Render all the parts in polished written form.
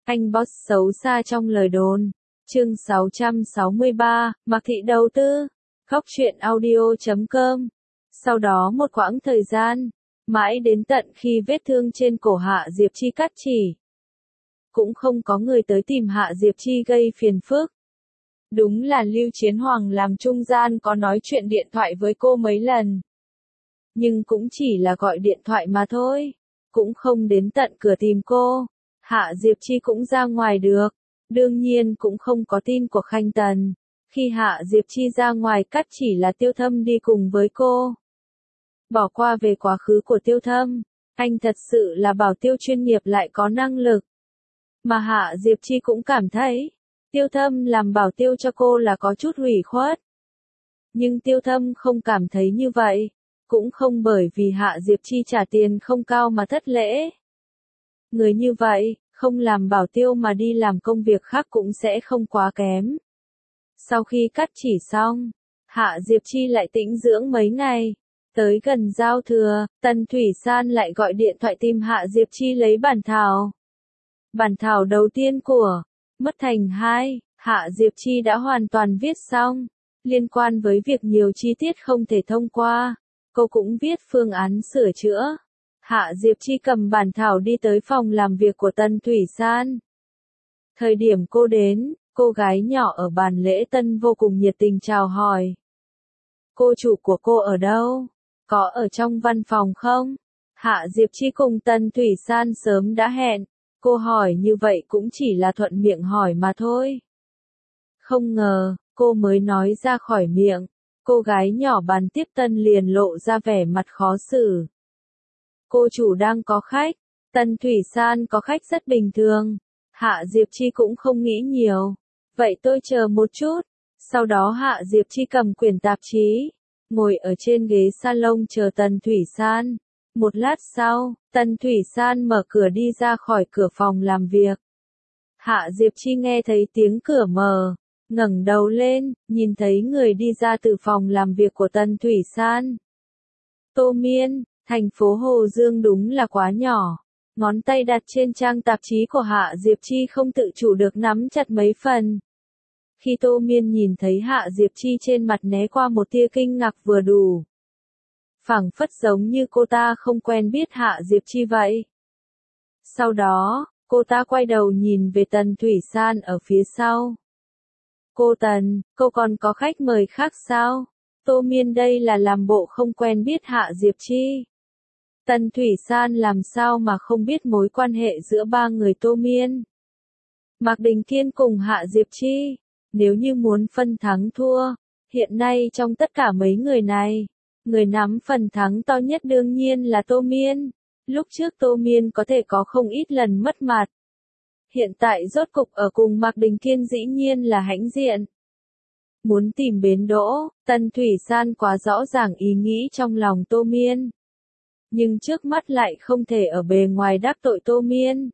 Anh boss xấu xa trong lời đồn. Chương 663, Mạc Thị đầu tư. Khóc chuyện audio.com. Sau đó một quãng thời gian, mãi đến tận khi vết thương trên cổ Hạ Diệp Chi cắt chỉ, cũng không có người tới tìm Hạ Diệp Chi gây phiền phức. Đúng là Lưu Chiến Hoàng làm trung gian có nói chuyện điện thoại với cô mấy lần. Nhưng cũng chỉ là gọi điện thoại mà thôi, cũng không đến tận cửa tìm cô. Hạ Diệp Chi cũng ra ngoài được, đương nhiên cũng không có tin của Khanh Tần. Khi Hạ Diệp Chi ra ngoài cắt chỉ là Tiêu Thâm đi cùng với cô. Bỏ qua về quá khứ của Tiêu Thâm, anh thật sự là bảo tiêu chuyên nghiệp lại có năng lực. Mà Hạ Diệp Chi cũng cảm thấy, Tiêu Thâm làm bảo tiêu cho cô là có chút ủy khuất. Nhưng Tiêu Thâm không cảm thấy như vậy, cũng không bởi vì Hạ Diệp Chi trả tiền không cao mà thất lễ. Người như vậy, không làm bảo tiêu mà đi làm công việc khác cũng sẽ không quá kém. Sau khi cắt chỉ xong, Hạ Diệp Chi lại tĩnh dưỡng mấy ngày. Tới gần giao thừa, Tần Thủy San lại gọi điện thoại tìm Hạ Diệp Chi lấy bản thảo. Bản thảo đầu tiên của Mất Thành 2, Hạ Diệp Chi đã hoàn toàn viết xong. Liên quan với việc nhiều chi tiết không thể thông qua, cô cũng viết phương án sửa chữa. Hạ Diệp Chi cầm bản thảo đi tới phòng làm việc của Tần Thủy San. Thời điểm cô đến, cô gái nhỏ ở bàn lễ tân vô cùng nhiệt tình chào hỏi. Cô chủ của cô ở đâu? Có ở trong văn phòng không? Hạ Diệp Chi cùng Tần Thủy San sớm đã hẹn. Cô hỏi như vậy cũng chỉ là thuận miệng hỏi mà thôi. Không ngờ, cô mới nói ra khỏi miệng, cô gái nhỏ bàn tiếp tân liền lộ ra vẻ mặt khó xử. Cô chủ đang có khách. Tần Thủy San có khách rất bình thường. Hạ Diệp Chi cũng không nghĩ nhiều. Vậy tôi chờ một chút. Sau đó Hạ Diệp Chi cầm quyển tạp chí, ngồi ở trên ghế salon chờ Tần Thủy San. Một lát sau, Tần Thủy San mở cửa đi ra khỏi cửa phòng làm việc. Hạ Diệp Chi nghe thấy tiếng cửa mở, ngẩng đầu lên, nhìn thấy người đi ra từ phòng làm việc của Tần Thủy San. Tô Miên, thành phố Hồ Dương đúng là quá nhỏ. Ngón tay đặt trên trang tạp chí của Hạ Diệp Chi không tự chủ được nắm chặt mấy phần. Khi Tô Miên nhìn thấy Hạ Diệp Chi trên mặt né qua một tia kinh ngạc vừa đủ. Phảng phất giống như cô ta không quen biết Hạ Diệp Chi vậy. Sau đó, cô ta quay đầu nhìn về Tần Thủy San ở phía sau. Cô Tần, cô còn có khách mời khác sao? Tô Miên đây là làm bộ không quen biết Hạ Diệp Chi. Tần Thủy San làm sao mà không biết mối quan hệ giữa ba người Tô Miên. Mạc Đình Kiên cùng Hạ Diệp Chi. Nếu như muốn phân thắng thua, hiện nay trong tất cả mấy người này, người nắm phần thắng to nhất đương nhiên là Tô Miên. Lúc trước Tô Miên có thể có không ít lần mất mặt. Hiện tại rốt cục ở cùng Mạc Đình Kiên dĩ nhiên là hãnh diện. Muốn tìm bến đỗ, Tần Thủy San quá rõ ràng ý nghĩ trong lòng Tô Miên. Nhưng trước mắt lại không thể ở bề ngoài đắc tội Tô Miên.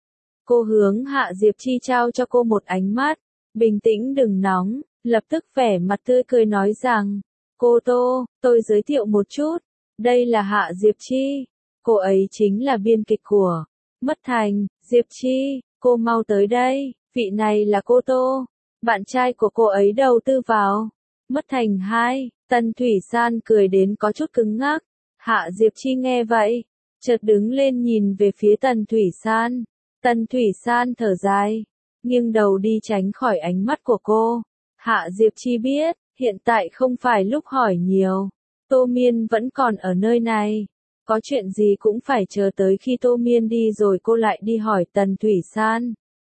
Cô hướng Hạ Diệp Chi trao cho cô một ánh mắt. Bình tĩnh đừng nóng, lập tức vẻ mặt tươi cười nói rằng, cô Tô, tôi giới thiệu một chút, đây là Hạ Diệp Chi, cô ấy chính là biên kịch của Mất Thành. Diệp Chi, cô mau tới đây, vị này là cô Tô, bạn trai của cô ấy đầu tư vào Mất Thành 2, Tần Thủy San cười đến có chút cứng ngắc. Hạ Diệp Chi nghe vậy, chợt đứng lên nhìn về phía Tần Thủy San. Tần Thủy San thở dài, nghiêng đầu đi tránh khỏi ánh mắt của cô. Hạ Diệp Chi biết, hiện tại không phải lúc hỏi nhiều. Tô Miên vẫn còn ở nơi này. Có chuyện gì cũng phải chờ tới khi Tô Miên đi rồi cô lại đi hỏi Tần Thủy San.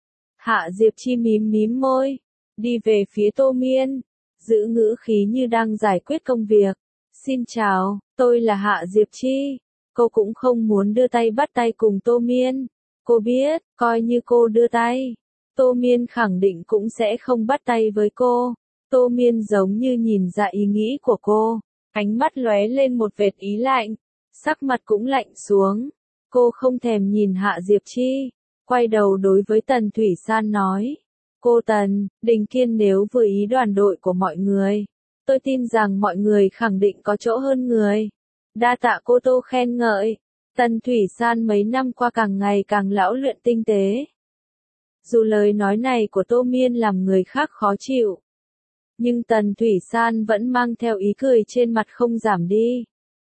Hạ Diệp Chi mím mím môi, đi về phía Tô Miên, giữ ngữ khí như đang giải quyết công việc. Xin chào, tôi là Hạ Diệp Chi. Cô cũng không muốn đưa tay bắt tay cùng Tô Miên. Cô biết, coi như cô đưa tay, Tô Miên khẳng định cũng sẽ không bắt tay với cô. Tô Miên giống như nhìn ra ý nghĩ của cô, ánh mắt lóe lên một vệt ý lạnh, sắc mặt cũng lạnh xuống. Cô không thèm nhìn Hạ Diệp Chi, quay đầu đối với Tần Thủy San nói. Cô Tần, Đình Kiên nếu vừa ý đoàn đội của mọi người, tôi tin rằng mọi người khẳng định có chỗ hơn người. Đa tạ cô Tô khen ngợi. Tần Thủy San mấy năm qua càng ngày càng lão luyện tinh tế. Dù lời nói này của Tô Miên làm người khác khó chịu, nhưng Tần Thủy San vẫn mang theo ý cười trên mặt không giảm đi.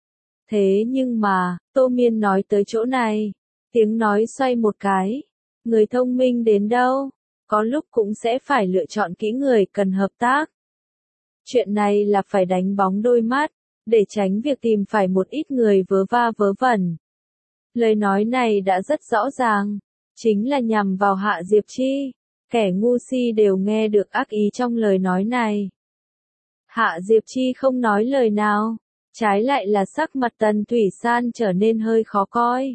Thế nhưng mà, Tô Miên nói tới chỗ này, tiếng nói xoay một cái. Người thông minh đến đâu, có lúc cũng sẽ phải lựa chọn kỹ người cần hợp tác. Chuyện này là phải đánh bóng đôi mắt, để tránh việc tìm phải một ít người vớ va vớ vẩn. Lời nói này đã rất rõ ràng, chính là nhằm vào Hạ Diệp Chi. Kẻ ngu si đều nghe được ác ý trong lời nói này. Hạ Diệp Chi không nói lời nào, trái lại là sắc mặt Tần Thủy San trở nên hơi khó coi.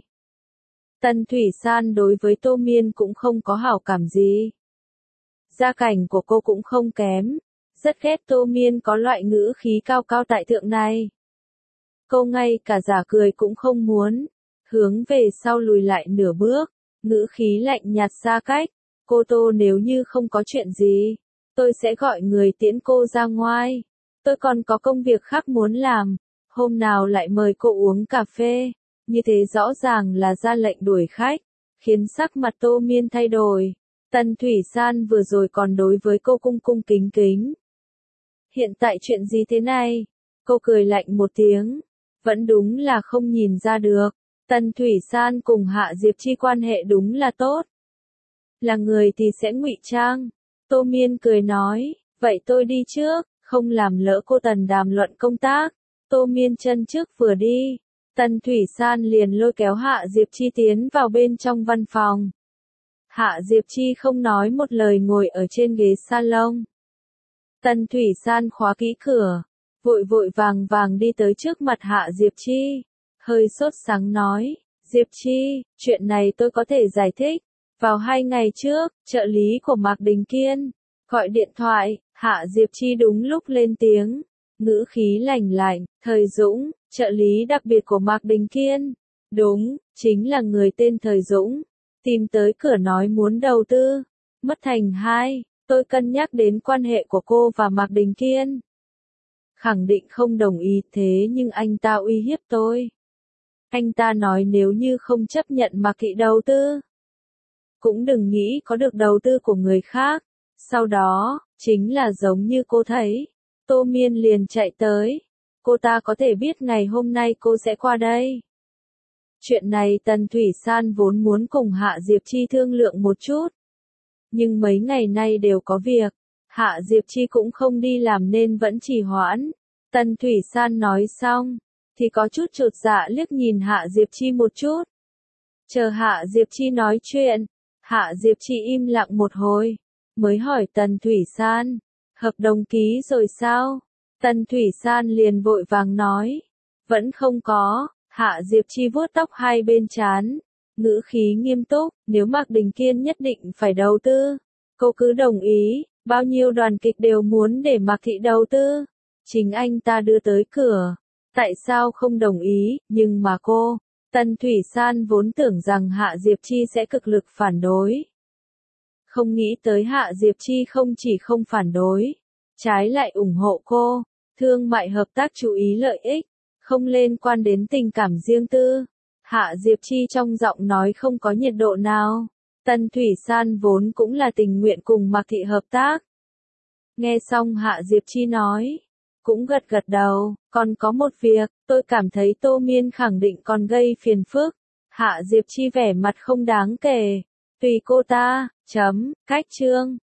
Tần Thủy San đối với Tô Miên cũng không có hảo cảm gì. Gia cảnh của cô cũng không kém, rất ghét Tô Miên có loại ngữ khí cao cao tại thượng này. Cô ngay cả giả cười cũng không muốn, hướng về sau lùi lại nửa bước, ngữ khí lạnh nhạt xa cách. Cô Tô, nếu như không có chuyện gì, tôi sẽ gọi người tiễn cô ra ngoài. Tôi còn có công việc khác muốn làm, hôm nào lại mời cô uống cà phê. Như thế rõ ràng là ra lệnh đuổi khách, khiến sắc mặt Tô Miên thay đổi. Tần Thủy San vừa rồi còn đối với cô cung cung kính kính. Hiện tại chuyện gì thế này? Cô cười lạnh một tiếng, vẫn đúng là không nhìn ra được. Tần Thủy San cùng Hạ Diệp Chi quan hệ đúng là tốt. Là người thì sẽ ngụy trang. Tô Miên cười nói, vậy tôi đi trước, không làm lỡ cô Tần đàm luận công tác. Tô Miên chân trước vừa đi, Tần Thủy San liền lôi kéo Hạ Diệp Chi tiến vào bên trong văn phòng. Hạ Diệp Chi không nói một lời ngồi ở trên ghế salon. Tần Thủy San khóa kỹ cửa, vội vội vàng vàng đi tới trước mặt Hạ Diệp Chi, hơi sốt sắng nói, Diệp Chi, chuyện này tôi có thể giải thích. Vào 2 ngày trước, trợ lý của Mạc Đình Kiên gọi điện thoại, Hạ Diệp Chi đúng lúc lên tiếng, ngữ khí lạnh lạnh, Thời Dũng, trợ lý đặc biệt của Mạc Đình Kiên. Đúng, chính là người tên Thời Dũng, tìm tới cửa nói muốn đầu tư. Mất thành 2, tôi cân nhắc đến quan hệ của cô và Mạc Đình Kiên. Khẳng định không đồng ý, thế nhưng anh ta uy hiếp tôi. Anh ta nói nếu như không chấp nhận Mạc Thị đầu tư, cũng đừng nghĩ có được đầu tư của người khác. Sau đó, chính là giống như cô thấy, Tô Miên liền chạy tới. Cô ta có thể biết ngày hôm nay cô sẽ qua đây. Chuyện này Tần Thủy San vốn muốn cùng Hạ Diệp Chi thương lượng một chút. Nhưng mấy ngày nay đều có việc, Hạ Diệp Chi cũng không đi làm nên vẫn trì hoãn. Tần Thủy San nói xong, thì có chút chột dạ liếc nhìn Hạ Diệp Chi một chút. Chờ Hạ Diệp Chi nói chuyện, Hạ Diệp Chi im lặng một hồi, mới hỏi Tần Thủy San, hợp đồng ký rồi sao? Tần Thủy San liền vội vàng nói, vẫn không có. Hạ Diệp Chi vuốt tóc hai bên trán, ngữ khí nghiêm túc, nếu Mạc Đình Kiên nhất định phải đầu tư, cô cứ đồng ý, bao nhiêu đoàn kịch đều muốn để Mạc Thị đầu tư. Chính anh ta đưa tới cửa, tại sao không đồng ý, nhưng mà cô, Tần Thủy San vốn tưởng rằng Hạ Diệp Chi sẽ cực lực phản đối. Không nghĩ tới Hạ Diệp Chi không chỉ không phản đối, trái lại ủng hộ cô, thương mại hợp tác chú ý lợi ích, không liên quan đến tình cảm riêng tư. Hạ Diệp Chi trong giọng nói không có nhiệt độ nào. Tần Thủy San vốn cũng là tình nguyện cùng Mạc Thị hợp tác. Nghe xong Hạ Diệp Chi nói, cũng gật gật đầu, còn có một việc, tôi cảm thấy Tô Miên khẳng định còn gây phiền phức. Hạ Diệp Chi vẻ mặt không đáng kể, tùy cô ta, cách chương.